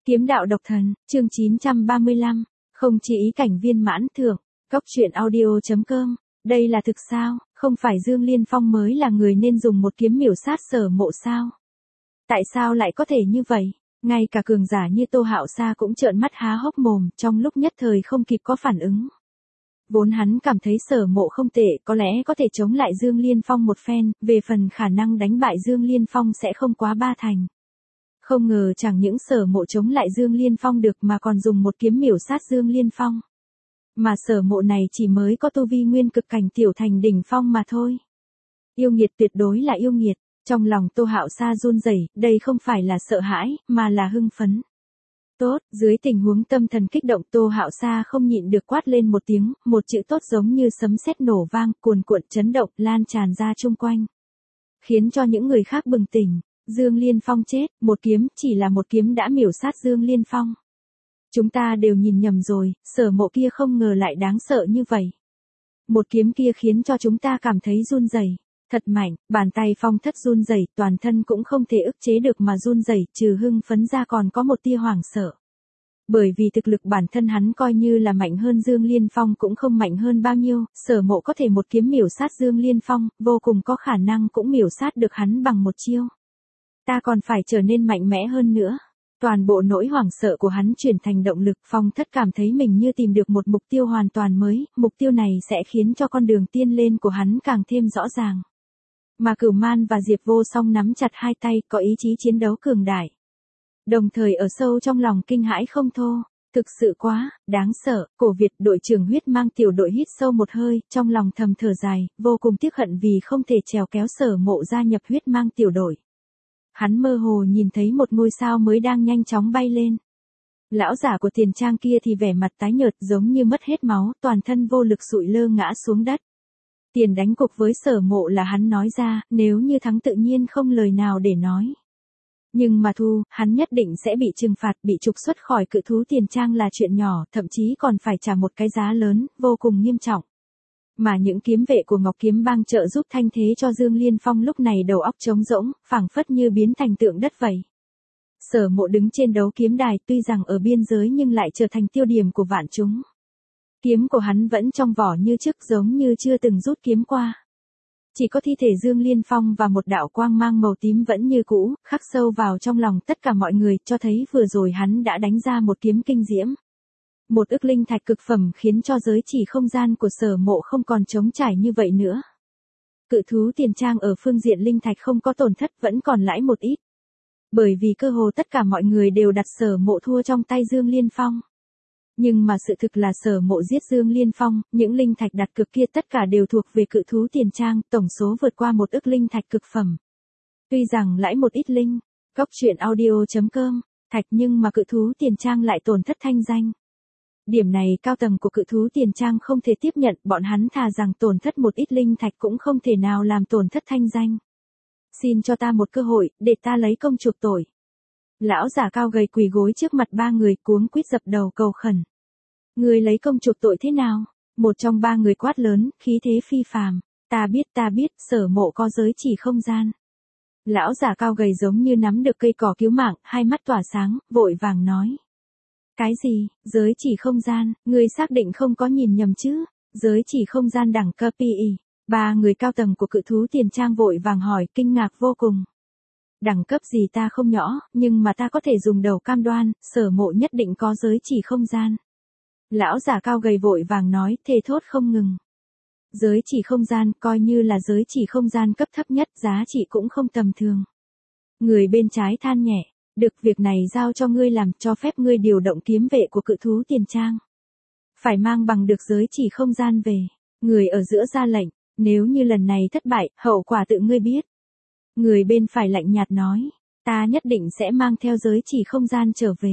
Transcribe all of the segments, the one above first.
Kiếm đạo độc thần, chương 935, không chỉ ý cảnh viên mãn thượng, Cốc truyện audio.com, đây là thực sao, không phải Dương Liên Phong mới là người nên dùng một kiếm miểu sát Sở Mộ sao? Tại sao lại có thể như vậy? Ngay cả cường giả như Tô Hạo Sa cũng trợn mắt há hốc mồm, trong lúc nhất thời không kịp có phản ứng. Vốn hắn cảm thấy Sở Mộ không tệ, có lẽ có thể chống lại Dương Liên Phong một phen, về phần khả năng đánh bại Dương Liên Phong sẽ không quá ba thành. Không ngờ chẳng những Sở Mộ chống lại Dương Liên Phong được mà còn dùng một kiếm miểu sát Dương Liên Phong. Mà Sở Mộ này chỉ mới có tu vi nguyên cực cảnh tiểu thành đỉnh phong mà thôi. Yêu nghiệt, tuyệt đối là yêu nghiệt. Trong lòng Tô Hạo Sa run rẩy, đây không phải là sợ hãi, mà là hưng phấn. Tốt, dưới tình huống tâm thần kích động Tô Hạo Sa không nhịn được quát lên một tiếng, một chữ tốt giống như sấm sét nổ vang, cuồn cuộn chấn động, lan tràn ra chung quanh. Khiến cho những người khác bừng tỉnh, Dương Liên Phong chết, một kiếm, chỉ là một kiếm đã miểu sát Dương Liên Phong. Chúng ta đều nhìn nhầm rồi, Sở Mộ kia không ngờ lại đáng sợ như vậy. Một kiếm kia khiến cho chúng ta cảm thấy run rẩy. Thật mạnh, bàn tay Phong Thất run rẩy, toàn thân cũng không thể ức chế được mà run rẩy, trừ hưng phấn ra còn có một tia hoảng sợ. Bởi vì thực lực bản thân hắn coi như là mạnh hơn Dương Liên Phong cũng không mạnh hơn bao nhiêu, Sở Mộ có thể một kiếm miểu sát Dương Liên Phong, vô cùng có khả năng cũng miểu sát được hắn bằng một chiêu. Ta còn phải trở nên mạnh mẽ hơn nữa. Toàn bộ nỗi hoảng sợ của hắn chuyển thành động lực, Phong Thất cảm thấy mình như tìm được một mục tiêu hoàn toàn mới, mục tiêu này sẽ khiến cho con đường tiên lên của hắn càng thêm rõ ràng. Mà Cửu Man và Diệp Vô Song nắm chặt hai tay, có ý chí chiến đấu cường đại. Đồng thời ở sâu trong lòng kinh hãi không thô, thực sự quá, đáng sợ. Cổ Việt đội trưởng Huyết Mang tiểu đội hít sâu một hơi, trong lòng thầm thở dài, vô cùng tiếc hận vì không thể trèo kéo Sở Mộ gia nhập Huyết Mang tiểu đội. Hắn mơ hồ nhìn thấy một ngôi sao mới đang nhanh chóng bay lên. Lão giả của Tiền Trang kia thì vẻ mặt tái nhợt giống như mất hết máu, toàn thân vô lực sụi lơ ngã xuống đất. Tiền đánh cục với Sở Mộ là hắn nói ra, nếu như thắng tự nhiên không lời nào để nói. Nhưng mà thu, hắn nhất định sẽ bị trừng phạt, bị trục xuất khỏi Cự Thú Tiền Trang là chuyện nhỏ, thậm chí còn phải trả một cái giá lớn, vô cùng nghiêm trọng. Mà những kiếm vệ của Ngọc Kiếm Bang trợ giúp thanh thế cho Dương Liên Phong lúc này đầu óc trống rỗng, phảng phất như biến thành tượng đất vậy. Sở Mộ đứng trên đấu kiếm đài, tuy rằng ở biên giới nhưng lại trở thành tiêu điểm của vạn chúng. Kiếm của hắn vẫn trong vỏ như trước, giống như chưa từng rút kiếm qua. Chỉ có thi thể Dương Liên Phong và một đạo quang mang màu tím vẫn như cũ, khắc sâu vào trong lòng tất cả mọi người, cho thấy vừa rồi hắn đã đánh ra một kiếm kinh diễm. Một ức linh thạch cực phẩm khiến cho giới chỉ không gian của Sở Mộ không còn trống trải như vậy nữa. Cự Thú Tiền Trang ở phương diện linh thạch không có tổn thất, vẫn còn lãi một ít. Bởi vì cơ hồ tất cả mọi người đều đặt Sở Mộ thua trong tay Dương Liên Phong. Nhưng mà sự thực là Sở Mộ giết Dương Liên Phong, những linh thạch đặt cược kia tất cả đều thuộc về Cự Thú Tiền Trang, tổng số vượt qua một ức linh thạch cực phẩm. Tuy rằng lãi một ít linh, Cốc truyện audio.com, thạch nhưng mà Cự Thú Tiền Trang lại tổn thất thanh danh. Điểm này cao tầng của Cự Thú Tiền Trang không thể tiếp nhận, bọn hắn thà rằng tổn thất một ít linh thạch cũng không thể nào làm tổn thất thanh danh. Xin cho ta một cơ hội, để ta lấy công chuộc tội. Lão giả cao gầy quỳ gối trước mặt ba người, cuống quýt dập đầu cầu khẩn. Người lấy công chuộc tội thế nào? Một trong ba người quát lớn, khí thế phi phàm. Ta biết, Sở Mộ có giới chỉ không gian. Lão giả cao gầy giống như nắm được cây cỏ cứu mạng, hai mắt tỏa sáng, vội vàng nói. Cái gì, giới chỉ không gian, người xác định không có nhìn nhầm chứ? Giới chỉ không gian đẳng cấp PE. Ba người cao tầng của Cự Thú Tiền Trang vội vàng hỏi, kinh ngạc vô cùng. Đẳng cấp gì ta không nhỏ, nhưng mà ta có thể dùng đầu cam đoan, Sở Mộ nhất định có giới chỉ không gian. Lão giả cao gầy vội vàng nói, thề thốt không ngừng. Giới chỉ không gian, coi như là giới chỉ không gian cấp thấp nhất, giá trị cũng không tầm thường. Người bên trái than nhẹ, được, việc này giao cho ngươi làm, cho phép ngươi điều động kiếm vệ của Cự Thú Tiền Trang. Phải mang bằng được giới chỉ không gian về. Người ở giữa ra lệnh, nếu như lần này thất bại, hậu quả tự ngươi biết. Người bên phải lạnh nhạt nói, ta nhất định sẽ mang theo giới chỉ không gian trở về.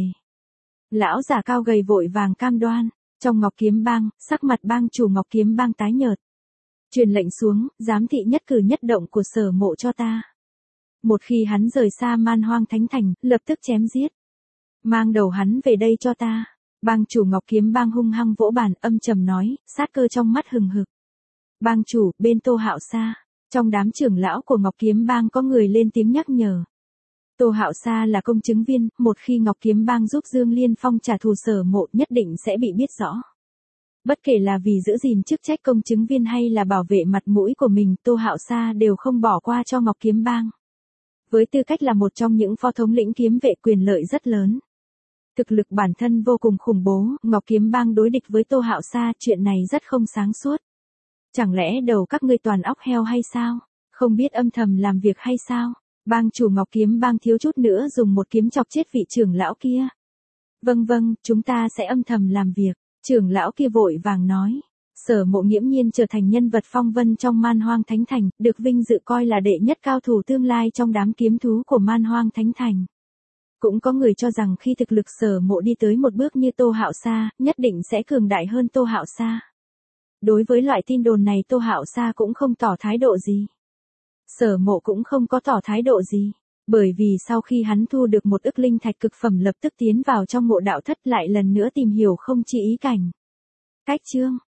Lão giả cao gầy vội vàng cam đoan, trong Ngọc Kiếm Bang, sắc mặt bang chủ Ngọc Kiếm Bang tái nhợt. Truyền lệnh xuống, giám thị nhất cử nhất động của Sở Mộ cho ta. Một khi hắn rời xa Man Hoang Thánh Thành, lập tức chém giết. Mang đầu hắn về đây cho ta. Bang chủ Ngọc Kiếm Bang hung hăng vỗ bàn, âm trầm nói, sát cơ trong mắt hừng hực. Bang chủ, bên Tô Hạo Sa. Trong đám trưởng lão của Ngọc Kiếm Bang có người lên tiếng nhắc nhở. Tô Hạo Sa là công chứng viên, một khi Ngọc Kiếm Bang giúp Dương Liên Phong trả thù Sở Mộ nhất định sẽ bị biết rõ. Bất kể là vì giữ gìn chức trách công chứng viên hay là bảo vệ mặt mũi của mình, Tô Hạo Sa đều không bỏ qua cho Ngọc Kiếm Bang. Với tư cách là một trong những phó thống lĩnh kiếm vệ quyền lợi rất lớn. Thực lực bản thân vô cùng khủng bố, Ngọc Kiếm Bang đối địch với Tô Hạo Sa, chuyện này rất không sáng suốt. Chẳng lẽ đầu các ngươi toàn óc heo hay sao? Không biết âm thầm làm việc hay sao? Bang chủ Ngọc Kiếm Bang thiếu chút nữa dùng một kiếm chọc chết vị trưởng lão kia. Vâng vâng, chúng ta sẽ âm thầm làm việc. Trưởng lão kia vội vàng nói. Sở Mộ nghiễm nhiên trở thành nhân vật phong vân trong Man Hoang Thánh Thành, được vinh dự coi là đệ nhất cao thủ tương lai trong đám kiếm thú của Man Hoang Thánh Thành. Cũng có người cho rằng khi thực lực Sở Mộ đi tới một bước như Tô Hạo Sa, nhất định sẽ cường đại hơn Tô Hạo Sa. Đối với loại tin đồn này Tô Hạo Sa cũng không tỏ thái độ gì. Sở Mộ cũng không có tỏ thái độ gì. Bởi vì sau khi hắn thu được một ức linh thạch cực phẩm lập tức tiến vào trong Ngộ Đạo Thất lại lần nữa tìm hiểu không chỉ ý cảnh. Cách chương